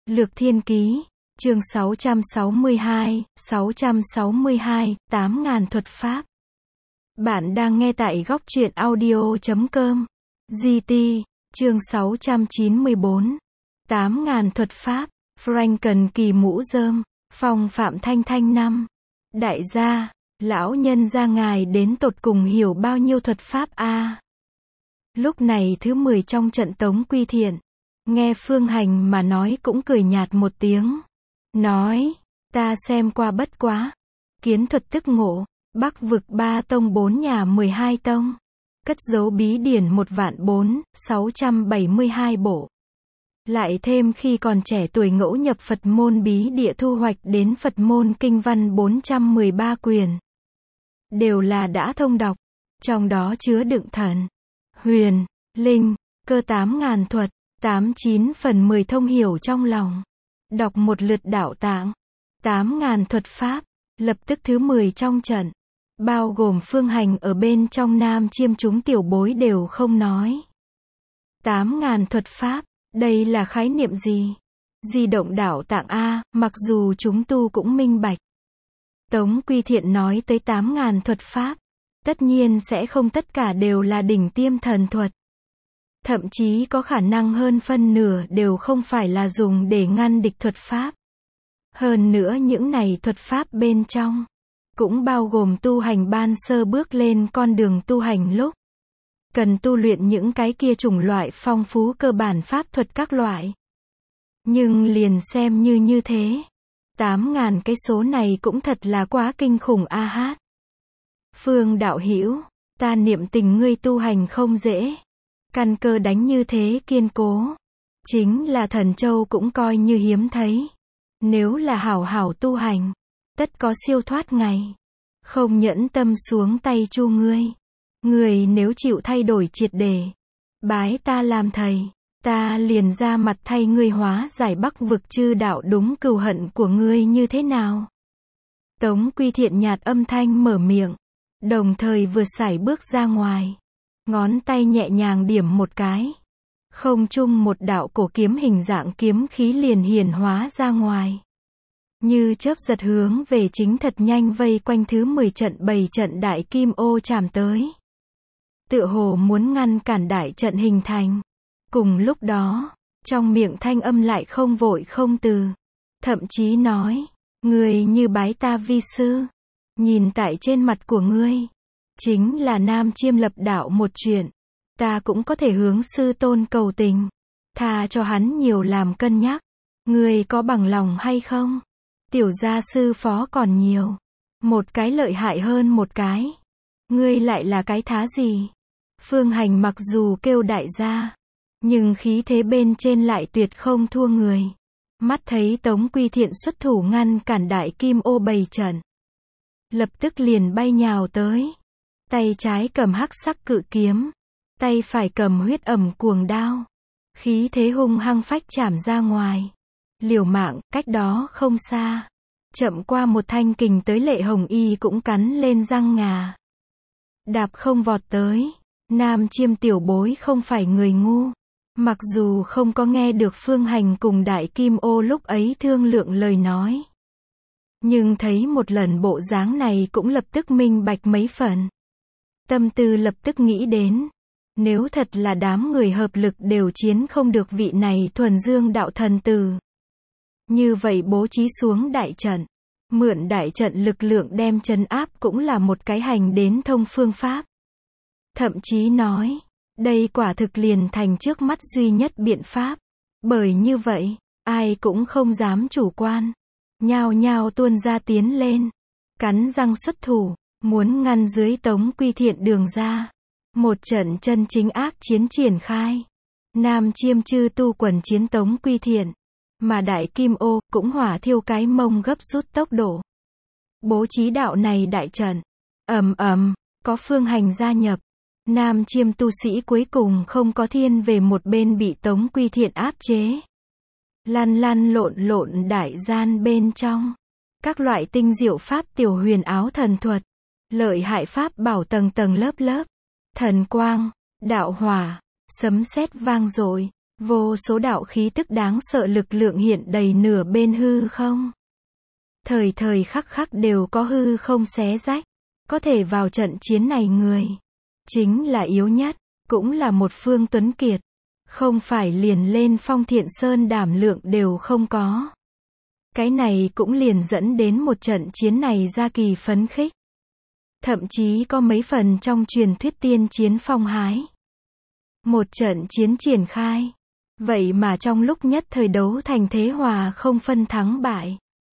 Lược Thiên Ký, chương 662, 8.000 thuật pháp. Bạn đang nghe tại góc truyện audio.com. GT, chương 694. 8.000 thuật pháp, Franken kỳ mũ rơm, Phong Phạm Thanh Thanh năm. Đại gia, lão nhân gia ngài đến tột cùng hiểu bao nhiêu thuật pháp a? Lúc này thứ 10 trong trận Tống Quy Thiện, nghe Phương Hành mà nói cũng cười nhạt một tiếng. Nói, ta xem qua bất quá. Kiến thuật tức ngộ, Bắc vực 3 tông 4 nhà 12 tông. Cất giấu bí điển 1.4.672 bộ. Lại thêm khi còn trẻ tuổi ngẫu nhập Phật môn bí địa thu hoạch đến Phật môn kinh văn 413 quyền. Đều là đã thông đọc, trong đó chứa đựng thần, huyền, linh, cơ 8.000 thuật, 89 phần 10 thông hiểu trong lòng. Đọc một lượt đạo tạng, 8.000 thuật pháp, lập tức thứ 10 trong trận, bao gồm Phương Hành ở bên trong Nam Chiêm chúng tiểu bối đều không nói. 8.000 thuật pháp, đây là khái niệm gì? Di động đạo tạng A, mặc dù chúng tu cũng minh bạch. Tống Quy Thiện nói tới 8.000 thuật pháp, tất nhiên sẽ không tất cả đều là đỉnh tiêm thần thuật. Thậm chí có khả năng hơn phân nửa đều không phải là dùng để ngăn địch thuật pháp. Hơn nữa những này thuật pháp bên trong, cũng bao gồm tu hành ban sơ bước lên con đường tu hành lúc cần tu luyện những cái kia chủng loại phong phú cơ bản pháp thuật các loại. Nhưng liền xem như thế, 8.000 cái số này cũng thật là quá kinh khủng a hát. Phương đạo hữu, ta niệm tình ngươi tu hành không dễ. Căn cơ đánh như thế kiên cố. Chính là thần châu cũng coi như hiếm thấy. Nếu là hảo hảo tu hành, tất có siêu thoát ngày. Không nhẫn tâm xuống tay chu ngươi. Ngươi nếu chịu thay đổi triệt để, bái ta làm thầy, ta liền ra mặt thay ngươi hóa giải Bắc vực chư đạo đúng cừu hận của ngươi như thế nào? Tống Quy Thiện nhạt âm thanh mở miệng, đồng thời vừa sải bước ra ngoài. Ngón tay nhẹ nhàng điểm một cái. Không trung một đạo cổ kiếm hình dạng kiếm khí liền hiển hóa ra ngoài. Như chớp giật hướng về chính thật nhanh vây quanh thứ 10 trận 7 trận đại kim ô chạm tới. Tựa hồ muốn ngăn cản đại trận hình thành. Cùng lúc đó, trong miệng thanh âm lại không vội không từ. Thậm chí nói, ngươi như bái ta vi sư. Nhìn tại trên mặt của ngươi, chính là Nam Chiêm lập đạo một chuyện. Ta cũng có thể hướng sư tôn cầu tình. Tha cho hắn nhiều làm cân nhắc. Ngươi có bằng lòng hay không? Tiểu gia sư phó còn nhiều. Một cái lợi hại hơn một cái. Ngươi lại là cái thá gì? Phương Hành mặc dù kêu đại gia, nhưng khí thế bên trên lại tuyệt không thua người. Mắt thấy Tống Quy Thiện xuất thủ ngăn cản đại kim ô bày trận, lập tức liền bay nhào tới. Tay trái cầm hắc sắc cự kiếm, tay phải cầm huyết ẩm cuồng đao. Khí thế hung hăng phách chảm ra ngoài. Liều mạng, cách đó không xa. Chậm qua một thanh kình tới Lệ Hồng Y cũng cắn lên răng ngà. Đạp không vọt tới. Nam Chiêm tiểu bối không phải người ngu. Mặc dù không có nghe được Phương Hành cùng đại kim ô lúc ấy thương lượng lời nói. Nhưng thấy một lần bộ dáng này cũng lập tức minh bạch mấy phần. Tâm tư lập tức nghĩ đến, nếu thật là đám người hợp lực đều chiến không được vị này thuần dương đạo thần tử. Như vậy bố trí xuống đại trận, mượn đại trận lực lượng đem trấn áp cũng là một cái hành đến thông phương pháp. Thậm chí nói, đây quả thực liền thành trước mắt duy nhất biện pháp. Bởi như vậy, ai cũng không dám chủ quan. Nhao nhao tuôn ra tiến lên, cắn răng xuất thủ. Muốn ngăn dưới Tống Quy Thiện đường ra. Một trận chân chính ác chiến triển khai. Nam Chiêm chư tu quần chiến Tống Quy Thiện. Mà đại kim ô cũng hỏa thiêu cái mông gấp rút tốc độ. Bố trí đạo này đại trận. Có Phương Hành gia nhập. Nam Chiêm tu sĩ cuối cùng không có thiên về một bên bị Tống Quy Thiện áp chế. Lăn lộn đại gian bên trong. Các loại tinh diệu pháp tiểu huyền áo thần thuật. Lợi hại pháp bảo tầng tầng lớp lớp. Thần quang, đạo hỏa, sấm sét vang dội. Vô số đạo khí tức đáng sợ lực lượng hiện đầy nửa bên hư không. Thời thời khắc khắc đều có hư không xé rách. Có thể vào trận chiến này người. Chính là yếu nhất. Cũng là một phương tuấn kiệt. Không phải liền lên Phong Thiện Sơn đảm lượng đều không có. Cái này cũng liền dẫn đến một trận chiến này ra kỳ phấn khích. Thậm chí có mấy phần trong truyền thuyết tiên chiến phong hái. Một trận chiến triển khai. Vậy mà trong lúc nhất thời đấu thành thế hòa không phân thắng bại.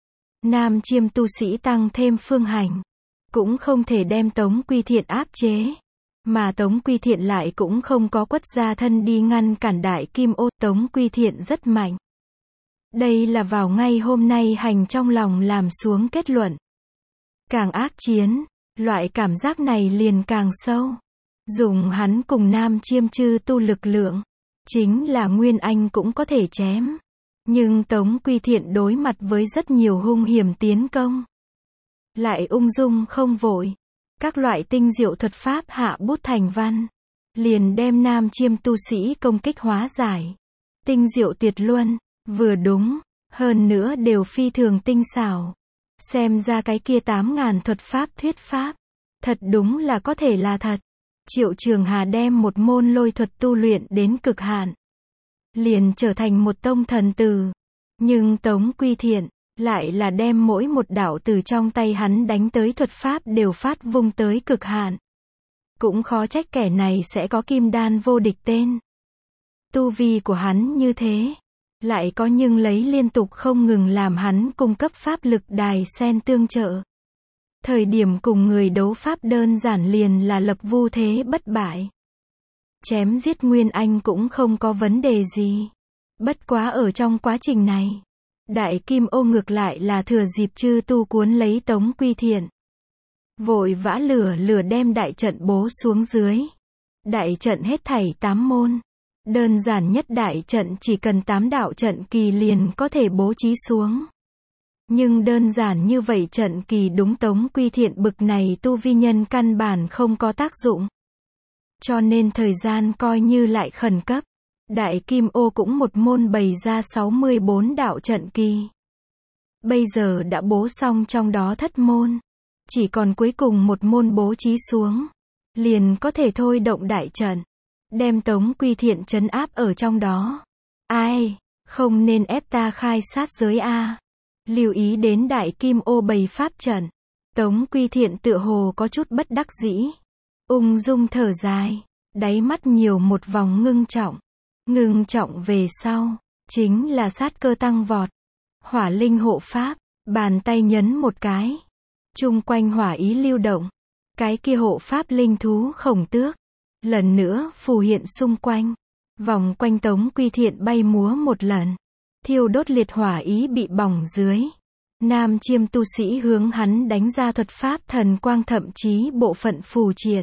Nam Chiêm tu sĩ tăng thêm Phương Hành. Cũng không thể đem Tống Quy Thiện áp chế. Mà Tống Quy Thiện lại cũng không có quất ra thân đi ngăn cản Đại Kim Ô. Tống Quy Thiện rất mạnh. Đây là vào ngay hôm nay hành trong lòng làm xuống kết luận. Càng ác chiến, loại cảm giác này liền càng sâu. Dùng hắn cùng Nam Chiêm chư tu lực lượng. Chính là Nguyên Anh cũng có thể chém. Nhưng Tống Quy Thiện đối mặt với rất nhiều hung hiểm tiến công. Lại ung dung không vội. Các loại tinh diệu thuật pháp hạ bút thành văn. Liền đem Nam Chiêm tu sĩ công kích hóa giải. Tinh diệu tuyệt luân, vừa đúng, hơn nữa đều phi thường tinh xảo. Xem ra cái kia 8.000 thuật pháp thuyết pháp. Thật đúng là có thể là thật. Triệu Trường Hà đem một môn lôi thuật tu luyện đến cực hạn. Liền trở thành một tông thần tử. Nhưng Tống Quy Thiện lại là đem mỗi một đạo từ trong tay hắn đánh tới thuật pháp đều phát vung tới cực hạn. Cũng khó trách kẻ này sẽ có kim đan vô địch tên. Tu vi của hắn như thế. Lại có nhưng lấy liên tục không ngừng làm hắn cung cấp pháp lực đài sen tương trợ. Thời điểm cùng người đấu pháp đơn giản liền là lập vu thế bất bại. Chém giết Nguyên Anh cũng không có vấn đề gì. Bất quá ở trong quá trình này, Đại Kim Ô ngược lại là thừa dịp chư tu cuốn lấy Tống Quy Thiện. Vội vã lửa đem đại trận bố xuống dưới. Đại trận hết thảy 8 môn. Đơn giản nhất đại trận chỉ cần 8 đạo trận kỳ liền có thể bố trí xuống. Nhưng đơn giản như vậy trận kỳ đúng Tống Quy Thiện bực này tu vi nhân căn bản không có tác dụng. Cho nên thời gian coi như lại khẩn cấp. Đại Kim Ô cũng một môn bày ra 64 đạo trận kỳ. Bây giờ đã bố xong trong đó thất môn. Chỉ còn cuối cùng một môn bố trí xuống. Liền có thể thôi động đại trận. Đem Tống Quy Thiện trấn áp ở trong đó. Ai, không nên ép ta khai sát giới a. Lưu ý đến Đại Kim Ô bày pháp trận. Tống Quy Thiện tựa hồ có chút bất đắc dĩ. Ung dung thở dài. Đáy mắt nhiều một vòng ngưng trọng. Ngưng trọng về sau. Chính là sát cơ tăng vọt. Hỏa linh hộ pháp. Bàn tay nhấn một cái. Chung quanh hỏa ý lưu động. Cái kia hộ pháp linh thú Khổng Tước. Lần nữa phù hiện xung quanh. Vòng quanh Tống Quy Thiện bay múa một lần. Thiêu đốt liệt hỏa ý bị bỏng dưới. Nam Chiêm tu sĩ hướng hắn đánh ra thuật pháp thần quang thậm chí bộ phận phù triển.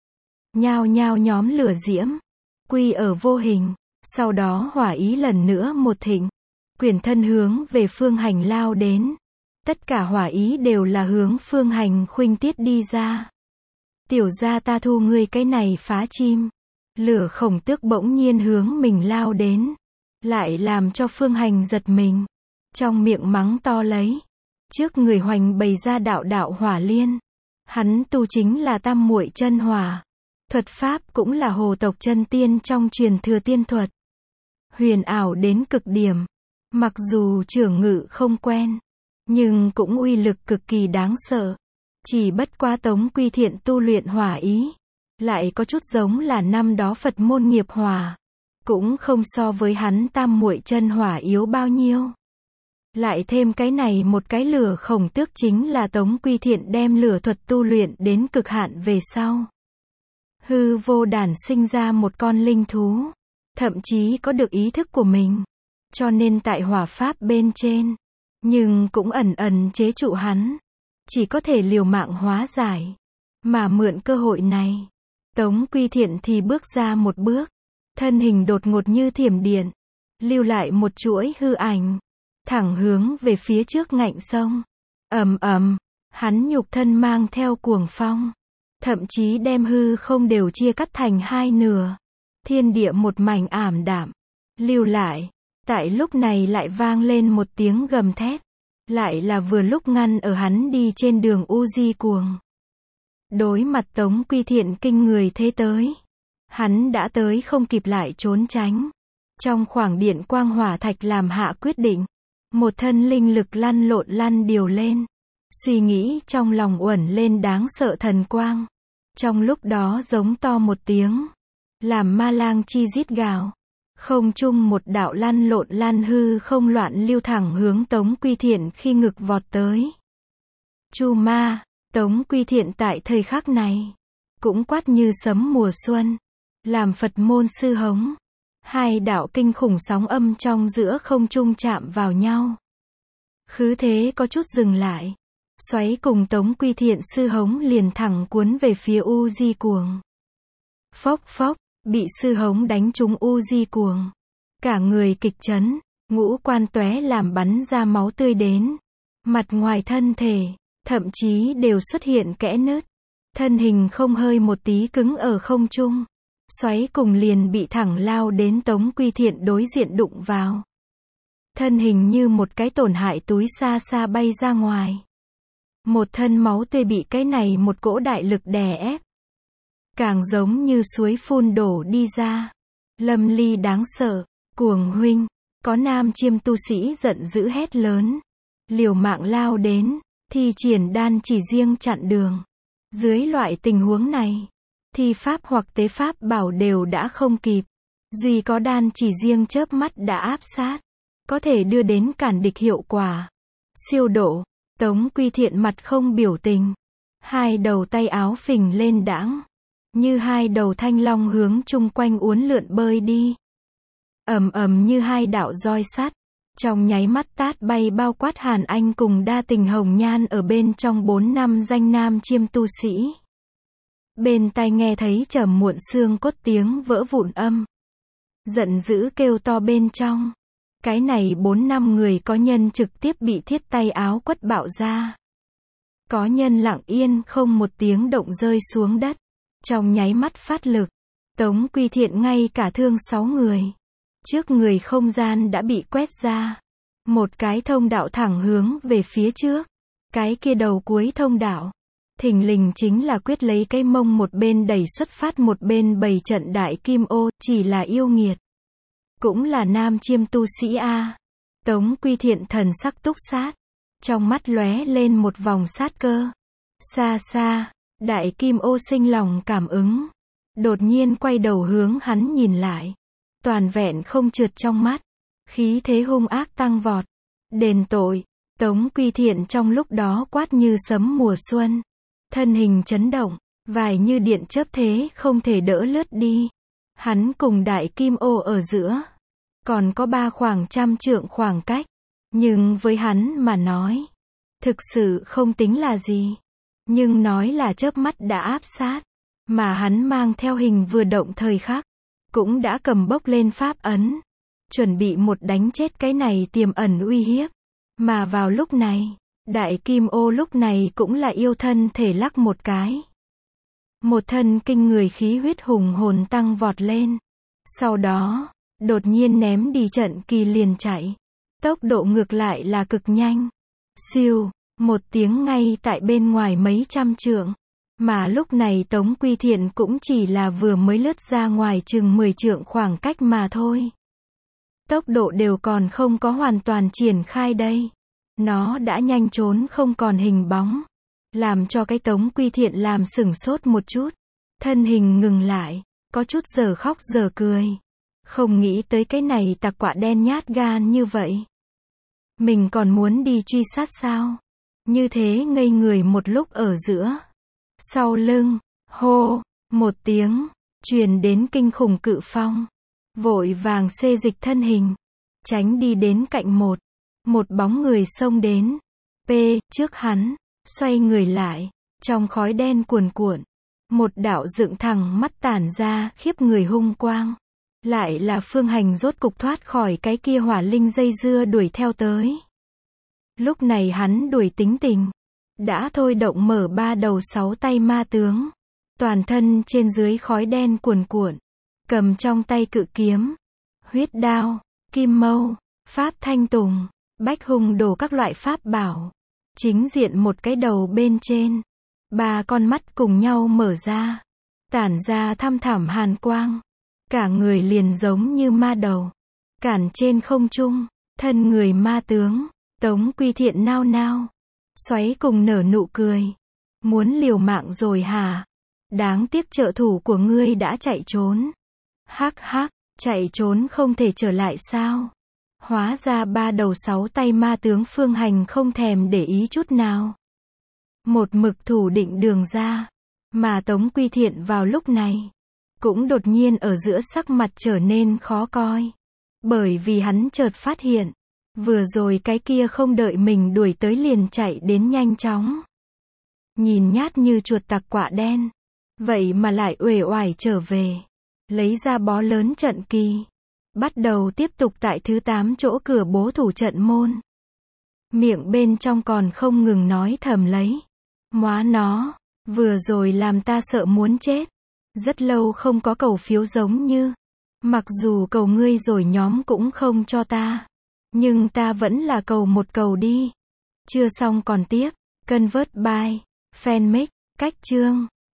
Nhao nhao nhóm lửa diễm. Quy ở vô hình. Sau đó hỏa ý lần nữa một thịnh. Quyển thân hướng về Phương Hành lao đến. Tất cả hỏa ý đều là hướng Phương Hành khuynh tiết đi ra. Tiểu gia ta thu ngươi cái này phá chim. Lửa Khổng Tước bỗng nhiên hướng mình lao đến. Lại làm cho Phương Hành giật mình. Trong miệng mắng to lấy. Trước người hoành bày ra đạo đạo hỏa liên. Hắn tu chính là tam muội chân hỏa. Thuật pháp cũng là hồ tộc chân tiên trong truyền thừa tiên thuật. Huyền ảo đến cực điểm. Mặc dù trưởng ngự không quen. Nhưng cũng uy lực cực kỳ đáng sợ. Chỉ bất quá Tống Quy Thiện tu luyện hỏa ý. Lại có chút giống là năm đó Phật môn nghiệp hỏa. Cũng không so với hắn tam muội chân hỏa yếu bao nhiêu. Lại thêm cái này một cái lửa Khổng Tước chính là Tống Quy Thiện đem lửa thuật tu luyện đến cực hạn về sau. Hư vô đản sinh ra một con linh thú. Thậm chí có được ý thức của mình. Cho nên tại hỏa pháp bên trên. Nhưng cũng ẩn ẩn chế trụ hắn. Chỉ có thể liều mạng hóa giải. Mà mượn cơ hội này. Tống Quy Thiện thì bước ra một bước. Thân hình đột ngột như thiểm điện. Lưu lại một chuỗi hư ảnh. Thẳng hướng về phía trước ngạnh sông. Ầm ầm. Hắn nhục thân mang theo cuồng phong. Thậm chí đem hư không đều chia cắt thành hai nửa. Thiên địa một mảnh ảm đạm. lưu lại. Tại lúc này lại vang lên một tiếng gầm thét. Lại là vừa lúc ngăn ở hắn đi trên đường Uzi cuồng. Đối mặt Tống Quy Thiện kinh người thế tới. Hắn đã tới không kịp lại trốn tránh. Trong khoảng điện quang hỏa thạch làm hạ quyết định. Một thân linh lực lăn lộn lăn điều lên. Suy nghĩ trong lòng uẩn lên đáng sợ thần quang. Trong lúc đó giống to một tiếng. Làm ma lang chi rít gào. Không trung một đạo lăn lộn lăn hư không loạn lưu thẳng hướng Tống Quy Thiện khi ngực vọt tới. Chu ma, Tống Quy Thiện tại thời khắc này. Cũng quát như sấm mùa xuân. Làm Phật môn sư hống. Hai đạo kinh khủng sóng âm trong giữa không trung chạm vào nhau. Khứ thế có chút dừng lại. Xoáy cùng Tống Quy Thiện sư hống liền thẳng cuốn về phía Uzi cuồng. Phốc phốc, bị sư hống đánh trúng Uzi cuồng. Cả người kịch chấn, ngũ quan tóe làm bắn ra máu tươi đến. Mặt ngoài thân thể, thậm chí đều xuất hiện kẽ nứt. Thân hình không hơi một tí cứng ở không trung. Xoáy cùng liền bị thẳng lao đến Tống Quy Thiện đối diện đụng vào. Thân hình như một cái tổn hại túi xa xa bay ra ngoài. Một thân máu tươi bị cái này một cỗ đại lực đè ép. Càng giống như suối phun đổ đi ra. Lâm Ly đáng sợ, cuồng huynh, có nam chiêm tu sĩ giận dữ hét lớn. Liều mạng lao đến, thi triển đan chỉ riêng chặn đường. Dưới loại tình huống này, thi pháp hoặc tế pháp bảo đều đã không kịp. Duy có đan chỉ riêng chớp mắt đã áp sát. Có thể đưa đến cản địch hiệu quả. Siêu độ, Tống Quy Thiện mặt không biểu tình. Hai đầu tay áo phình lên đãng. Như hai đầu thanh long hướng chung quanh uốn lượn bơi đi. Ầm ầm như hai đạo roi sắt. Trong nháy mắt tát bay bao quát Hàn Anh cùng đa tình hồng nhan ở bên trong 4 năm danh nam chiêm tu sĩ. Bên tai nghe thấy trầm muộn xương cốt tiếng vỡ vụn âm. Giận dữ kêu to bên trong. Cái này 4 năm người có nhân trực tiếp bị thiết tay áo quất bạo ra. Có nhân lặng yên không một tiếng động rơi xuống đất. Trong nháy mắt phát lực. Tống Quy Thiện ngay cả thương 6 người. Trước người không gian đã bị quét ra. Một cái thông đạo thẳng hướng về phía trước. Cái kia đầu cuối thông đạo. Thình lình chính là quyết lấy cái mông một bên đẩy xuất phát một bên bày trận đại kim ô, chỉ là yêu nghiệt. Cũng là nam chiêm tu sĩ A. Tống Quy Thiện thần sắc túc sát. Trong mắt lóe lên một vòng sát cơ. Xa xa, đại kim ô sinh lòng cảm ứng. Đột nhiên quay đầu hướng hắn nhìn lại. Toàn vẹn không trượt trong mắt. Khí thế hung ác tăng vọt. Đền tội, Tống Quy Thiện trong lúc đó quát như sấm mùa xuân. Thân hình chấn động, vài như điện chớp thế không thể đỡ lướt đi. Hắn cùng đại kim ô ở giữa. Còn có 3 khoảng trăm trượng khoảng cách. Nhưng với hắn mà nói. Thực sự không tính là gì. Nhưng nói là chớp mắt đã áp sát. Mà hắn mang theo hình vừa động thời khắc. Cũng đã cầm bốc lên pháp ấn. Chuẩn bị một đánh chết cái này tiềm ẩn uy hiếp. Mà vào lúc này, đại kim ô lúc này cũng là yêu thân thể lắc một cái. Một thân kinh người khí huyết hùng hồn tăng vọt lên. Sau đó, đột nhiên ném đi trận kỳ liền chạy. Tốc độ ngược lại là cực nhanh. Siêu, một tiếng ngay tại bên ngoài mấy trăm trượng. Mà lúc này Tống Quy Thiện cũng chỉ là vừa mới lướt ra ngoài chừng 10 trượng khoảng cách mà thôi. Tốc độ đều còn không có hoàn toàn triển khai đây. Nó đã nhanh trốn không còn hình bóng. Làm cho cái Tống Quy Thiện làm sửng sốt một chút. Thân hình ngừng lại, có chút giờ khóc giờ cười. Không nghĩ tới cái này tặc quạ đen nhát gan như vậy. Mình còn muốn đi truy sát sao? Như thế ngây người một lúc ở giữa. Sau lưng, hô, một tiếng, truyền đến kinh khủng cự phong. Vội vàng xê dịch thân hình. Tránh đi đến cạnh một bóng người xông đến. Trước hắn, xoay người lại. Trong khói đen cuồn cuộn. Một đạo dựng thẳng mắt tản ra khiếp người hung quang. Lại là Phương Hành rốt cục thoát khỏi cái kia hỏa linh dây dưa đuổi theo tới. Lúc này hắn đuổi tính tình. Đã thôi động mở 3 đầu 6 tay ma tướng. Toàn thân trên dưới khói đen cuồn cuộn. Cầm trong tay cự kiếm. huyết đao, kim mâu, pháp thanh tùng, bách hung đồ các loại pháp bảo. Chính diện một cái đầu bên trên. 3 con mắt cùng nhau mở ra. Tản ra thăm thẳm hàn quang. Cả người liền giống như ma đầu. Cản trên không trung. Thân người ma tướng. Tống Quy Thiện nao nao. Xoáy cùng nở nụ cười. Muốn liều mạng rồi hả? Đáng tiếc trợ thủ của ngươi đã chạy trốn. Hắc hắc, chạy trốn không thể trở lại sao? Hóa ra 3 đầu 6 tay ma tướng Phương Hành không thèm để ý chút nào. Một mực thủ định đường ra. Mà Tống Quy Thiện vào lúc này, cũng đột nhiên ở giữa sắc mặt trở nên khó coi. Bởi vì hắn chợt phát hiện, vừa rồi cái kia không đợi mình đuổi tới liền chạy đến nhanh chóng. Nhìn nhát như chuột tặc quạ đen. Vậy mà lại uể oải trở về. Lấy ra bó lớn trận kỳ. Bắt đầu tiếp tục tại thứ 8 chỗ cửa bố thủ trận môn. Miệng bên trong còn không ngừng nói thầm lấy. Móa nó, vừa rồi làm ta sợ muốn chết. Rất lâu không có cầu phiếu giống như. Mặc dù cầu ngươi rồi nhóm cũng không cho ta. Nhưng ta vẫn là cầu một cầu đi. Chưa xong còn tiếp. Convert by Fanmake, cách chương.